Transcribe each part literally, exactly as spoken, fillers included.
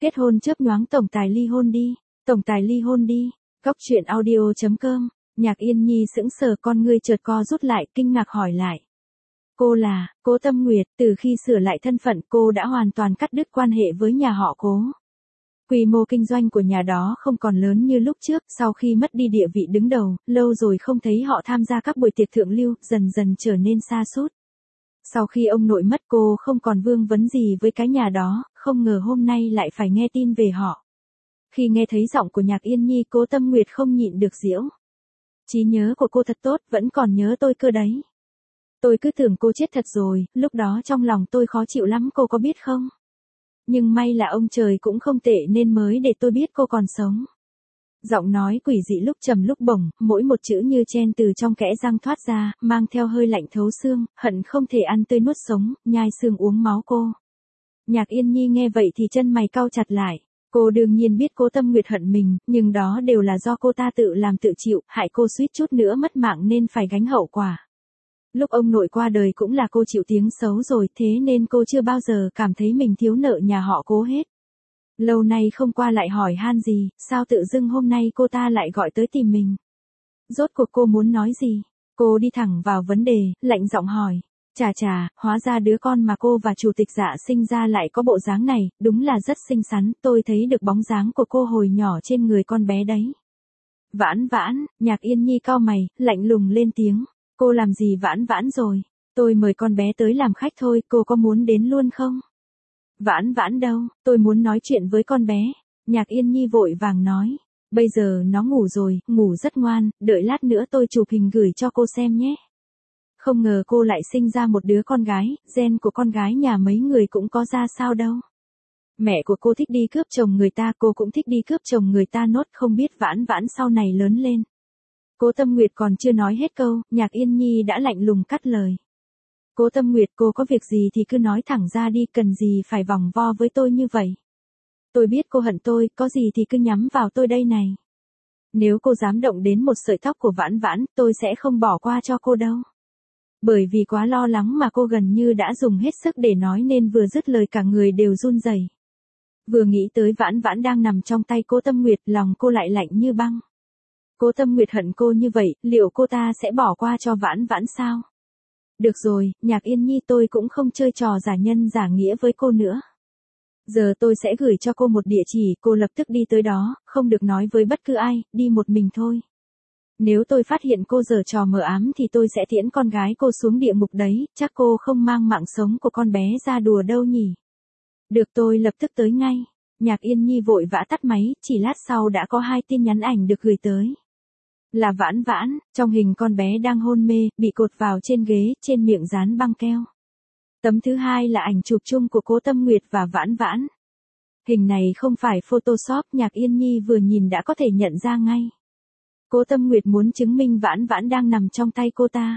Kết hôn chớp nhoáng tổng tài ly hôn đi, tổng tài ly hôn đi. Góc truyện audio chấm com. Nhạc Yên Nhi sững sờ, con ngươi chợt co rút lại, kinh ngạc hỏi lại. Cô là, Cố Tâm Nguyệt. Từ khi sửa lại thân phận, cô đã hoàn toàn cắt đứt quan hệ với nhà họ Cố. Quy mô kinh doanh của nhà đó không còn lớn như lúc trước, sau khi mất đi địa vị đứng đầu, lâu rồi không thấy họ tham gia các buổi tiệc thượng lưu, dần dần trở nên sa sút. Sau khi ông nội mất, cô không còn vương vấn gì với cái nhà đó, không ngờ hôm nay lại phải nghe tin về họ. Khi nghe thấy giọng của Nhạc Yên Nhi, Cố Tâm Nguyệt không nhịn được giễu. Trí nhớ của cô thật tốt, vẫn còn nhớ tôi cơ đấy. Tôi cứ tưởng cô chết thật rồi, lúc đó trong lòng tôi khó chịu lắm, cô có biết không? Nhưng may là ông trời cũng không tệ nên mới để tôi biết cô còn sống. Giọng nói quỷ dị lúc trầm lúc bổng, mỗi một chữ như chen từ trong kẽ răng thoát ra, mang theo hơi lạnh thấu xương, hận không thể ăn tươi nuốt sống, nhai xương uống máu cô. Nhạc Yên Nhi nghe vậy thì chân mày cau chặt lại. Cô đương nhiên biết Cố Tâm Nguyệt hận mình, nhưng đó đều là do cô ta tự làm tự chịu, hại cô suýt chút nữa mất mạng nên phải gánh hậu quả. Lúc ông nội qua đời cũng là cô chịu tiếng xấu rồi, thế nên cô chưa bao giờ cảm thấy mình thiếu nợ nhà họ Cố hết. Lâu nay không qua lại hỏi han gì, sao tự dưng hôm nay cô ta lại gọi tới tìm mình? Rốt cuộc cô muốn nói gì? Cô đi thẳng vào vấn đề, lạnh giọng hỏi. Chà chà, hóa ra đứa con mà cô và chủ tịch Dạ sinh ra lại có bộ dáng này, đúng là rất xinh xắn, tôi thấy được bóng dáng của cô hồi nhỏ trên người con bé đấy. Vãn vãn, Nhạc Yên Nhi cau mày, lạnh lùng lên tiếng. Cô làm gì vãn vãn rồi? Tôi mời con bé tới làm khách thôi, cô có muốn đến luôn không? Vãn vãn đâu, tôi muốn nói chuyện với con bé. Nhạc Yên Nhi vội vàng nói. Bây giờ nó ngủ rồi, ngủ rất ngoan, đợi lát nữa tôi chụp hình gửi cho cô xem nhé. Không ngờ cô lại sinh ra một đứa con gái, gen của con gái nhà mấy người cũng có ra sao đâu. Mẹ của cô thích đi cướp chồng người ta, cô cũng thích đi cướp chồng người ta nốt, không biết vãn vãn sau này lớn lên. Cố Tâm Nguyệt còn chưa nói hết câu, Nhạc Yên Nhi đã lạnh lùng cắt lời. Cố Tâm Nguyệt, cô có việc gì thì cứ nói thẳng ra đi, cần gì phải vòng vo với tôi như vậy. Tôi biết cô hận tôi, có gì thì cứ nhắm vào tôi đây này. Nếu cô dám động đến một sợi tóc của vãn vãn, tôi sẽ không bỏ qua cho cô đâu. Bởi vì quá lo lắng mà cô gần như đã dùng hết sức để nói nên vừa dứt lời cả người đều run rẩy. Vừa nghĩ tới vãn vãn đang nằm trong tay Cố Tâm Nguyệt, lòng cô lại lạnh như băng. Cố Tâm Nguyệt hận cô như vậy, liệu cô ta sẽ bỏ qua cho vãn vãn sao? Được rồi, Nhạc Yên Nhi, tôi cũng không chơi trò giả nhân giả nghĩa với cô nữa. Giờ tôi sẽ gửi cho cô một địa chỉ, cô lập tức đi tới đó, không được nói với bất cứ ai, đi một mình thôi. Nếu tôi phát hiện cô giở trò mờ ám thì tôi sẽ tiễn con gái cô xuống địa ngục đấy, chắc cô không mang mạng sống của con bé ra đùa đâu nhỉ. Được, tôi lập tức tới ngay. Nhạc Yên Nhi vội vã tắt máy, chỉ lát sau đã có hai tin nhắn ảnh được gửi tới. Là vãn vãn, trong hình con bé đang hôn mê, bị cột vào trên ghế, trên miệng dán băng keo. Tấm thứ hai là ảnh chụp chung của Cố Tâm Nguyệt và vãn vãn. Hình này không phải Photoshop, Nhạc Yên Nhi vừa nhìn đã có thể nhận ra ngay. Cố Tâm Nguyệt muốn chứng minh vãn vãn đang nằm trong tay cô ta.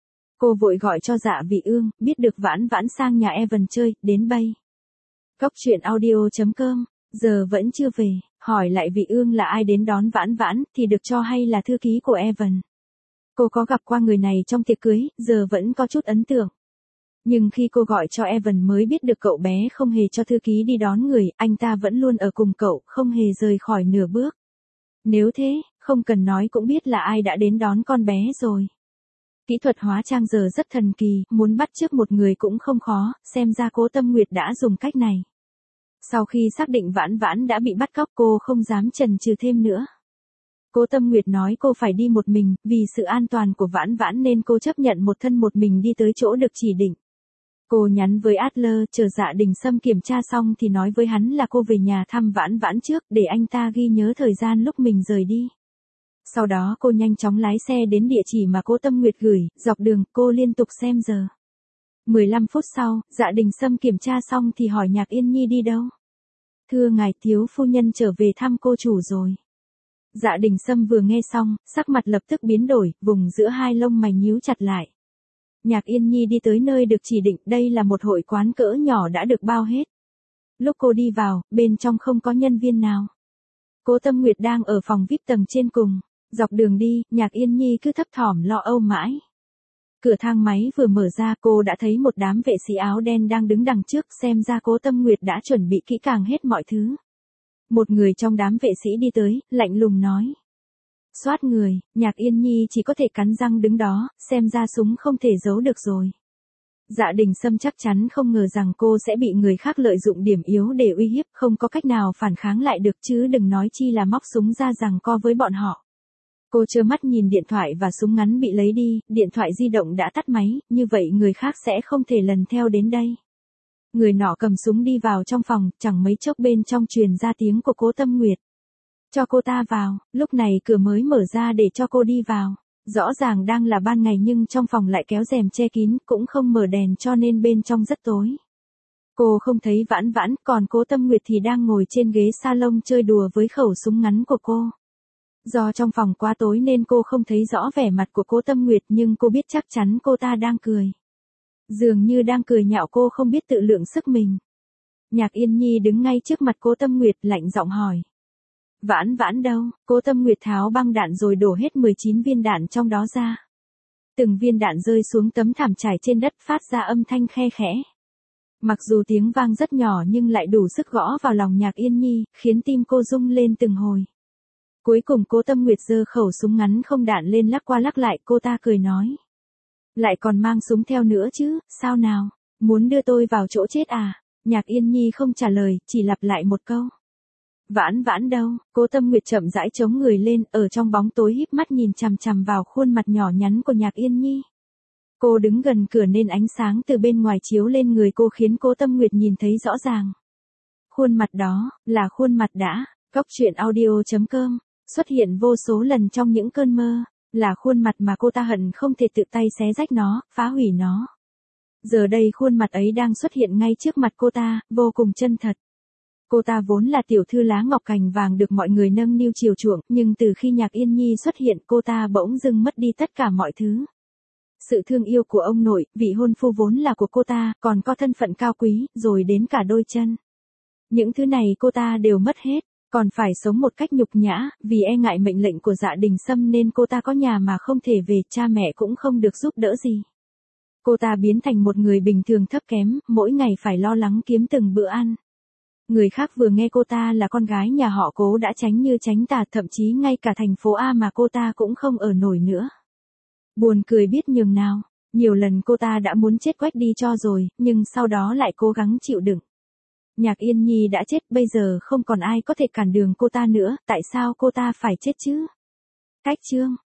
Cô vội gọi cho Dạ Vị Ương, biết được vãn vãn sang nhà Evan chơi, đến bay. Góc truyện audio chấm com, giờ vẫn chưa về, hỏi lại Vị Ương là ai đến đón vãn vãn, thì được cho hay là thư ký của Evan. Cô có gặp qua người này trong tiệc cưới, giờ vẫn có chút ấn tượng. Nhưng khi cô gọi cho Evan mới biết được cậu bé không hề cho thư ký đi đón người, anh ta vẫn luôn ở cùng cậu, không hề rời khỏi nửa bước. Nếu thế, không cần nói cũng biết là ai đã đến đón con bé rồi. Kỹ thuật hóa trang giờ rất thần kỳ, muốn bắt chước một người cũng không khó, xem ra Cố Tâm Nguyệt đã dùng cách này. Sau khi xác định vãn vãn đã bị bắt cóc, cô không dám chần chừ thêm nữa. Cố Tâm Nguyệt nói cô phải đi một mình, vì sự an toàn của vãn vãn nên cô chấp nhận một thân một mình đi tới chỗ được chỉ định. Cô nhắn với Adler, chờ Dạ Đình Sâm kiểm tra xong thì nói với hắn là cô về nhà thăm vãn vãn trước, để anh ta ghi nhớ thời gian lúc mình rời đi. Sau đó cô nhanh chóng lái xe đến địa chỉ mà Cố Tâm Nguyệt gửi, dọc đường cô liên tục xem giờ. mười lăm phút sau, Dạ Đình Sâm kiểm tra xong thì hỏi Nhạc Yên Nhi đi đâu. Thưa ngài, thiếu phu nhân trở về thăm cô chủ rồi. Dạ Đình Sâm vừa nghe xong, sắc mặt lập tức biến đổi, vùng giữa hai lông mày nhíu chặt lại. Nhạc Yên Nhi đi tới nơi được chỉ định, đây là một hội quán cỡ nhỏ đã được bao hết. Lúc cô đi vào, bên trong không có nhân viên nào. Cố Tâm Nguyệt đang ở phòng vi ai pi tầng trên cùng. Dọc đường đi, Nhạc Yên Nhi cứ thấp thỏm lo âu mãi. Cửa thang máy vừa mở ra, cô đã thấy một đám vệ sĩ áo đen đang đứng đằng trước, xem ra Cố Tâm Nguyệt đã chuẩn bị kỹ càng hết mọi thứ. Một người trong đám vệ sĩ đi tới, lạnh lùng nói. Soát người, Nhạc Yên Nhi chỉ có thể cắn răng đứng đó, xem ra súng không thể giấu được rồi. Dạ Đình Sâm chắc chắn không ngờ rằng cô sẽ bị người khác lợi dụng điểm yếu để uy hiếp, không có cách nào phản kháng lại được chứ đừng nói chi là móc súng ra giằng co với bọn họ. Cô trơ mắt nhìn điện thoại và súng ngắn bị lấy đi, điện thoại di động đã tắt máy, như vậy người khác sẽ không thể lần theo đến đây. Người nọ cầm súng đi vào trong phòng, chẳng mấy chốc bên trong truyền ra tiếng của Cố Tâm Nguyệt. Cho cô ta vào, lúc này cửa mới mở ra để cho cô đi vào. Rõ ràng đang là ban ngày nhưng trong phòng lại kéo rèm che kín, cũng không mở đèn cho nên bên trong rất tối. Cô không thấy Vãn Vãn, còn Cố Tâm Nguyệt thì đang ngồi trên ghế salon chơi đùa với khẩu súng ngắn của cô. Do trong phòng quá tối nên cô không thấy rõ vẻ mặt của Cố Tâm Nguyệt nhưng cô biết chắc chắn cô ta đang cười. Dường như đang cười nhạo cô không biết tự lượng sức mình. Nhạc Yên Nhi đứng ngay trước mặt Cố Tâm Nguyệt lạnh giọng hỏi. Vãn Vãn đâu? Cố Tâm Nguyệt tháo băng đạn rồi đổ hết mười chín viên đạn trong đó ra. Từng viên đạn rơi xuống tấm thảm trải trên đất phát ra âm thanh khe khẽ. Mặc dù tiếng vang rất nhỏ nhưng lại đủ sức gõ vào lòng Nhạc Yên Nhi, khiến tim cô rung lên từng hồi. Cuối cùng Cố Tâm Nguyệt giơ khẩu súng ngắn không đạn lên lắc qua lắc lại, cô ta cười nói. Lại còn mang súng theo nữa chứ, sao nào, muốn đưa tôi vào chỗ chết à? Nhạc Yên Nhi không trả lời, chỉ lặp lại một câu. Vãn Vãn đâu? Cố Tâm Nguyệt chậm rãi chống người lên, ở trong bóng tối híp mắt nhìn chằm chằm vào khuôn mặt nhỏ nhắn của Nhạc Yên Nhi. Cô đứng gần cửa nên ánh sáng từ bên ngoài chiếu lên người cô khiến Cố Tâm Nguyệt nhìn thấy rõ ràng. Khuôn mặt đó, là khuôn mặt đã, Cóc Truyện Audio chấm com, xuất hiện vô số lần trong những cơn mơ, là khuôn mặt mà cô ta hận không thể tự tay xé rách nó, phá hủy nó. Giờ đây khuôn mặt ấy đang xuất hiện ngay trước mặt cô ta, vô cùng chân thật. Cô ta vốn là tiểu thư lá ngọc cành vàng được mọi người nâng niu chiều chuộng, nhưng từ khi Nhạc Yên Nhi xuất hiện cô ta bỗng dưng mất đi tất cả mọi thứ. Sự thương yêu của ông nội, vị hôn phu vốn là của cô ta, còn có thân phận cao quý, rồi đến cả đôi chân. Những thứ này cô ta đều mất hết, còn phải sống một cách nhục nhã, vì e ngại mệnh lệnh của Dạ Đình Sâm nên cô ta có nhà mà không thể về, cha mẹ cũng không được giúp đỡ gì. Cô ta biến thành một người bình thường thấp kém, mỗi ngày phải lo lắng kiếm từng bữa ăn. Người khác vừa nghe cô ta là con gái nhà họ Cố đã tránh như tránh tà, thậm chí ngay cả thành phố A mà cô ta cũng không ở nổi nữa. Buồn cười biết nhường nào, nhiều lần cô ta đã muốn chết quách đi cho rồi, nhưng sau đó lại cố gắng chịu đựng. Nhạc Yên Nhi đã chết, bây giờ không còn ai có thể cản đường cô ta nữa, tại sao cô ta phải chết chứ? Cách chương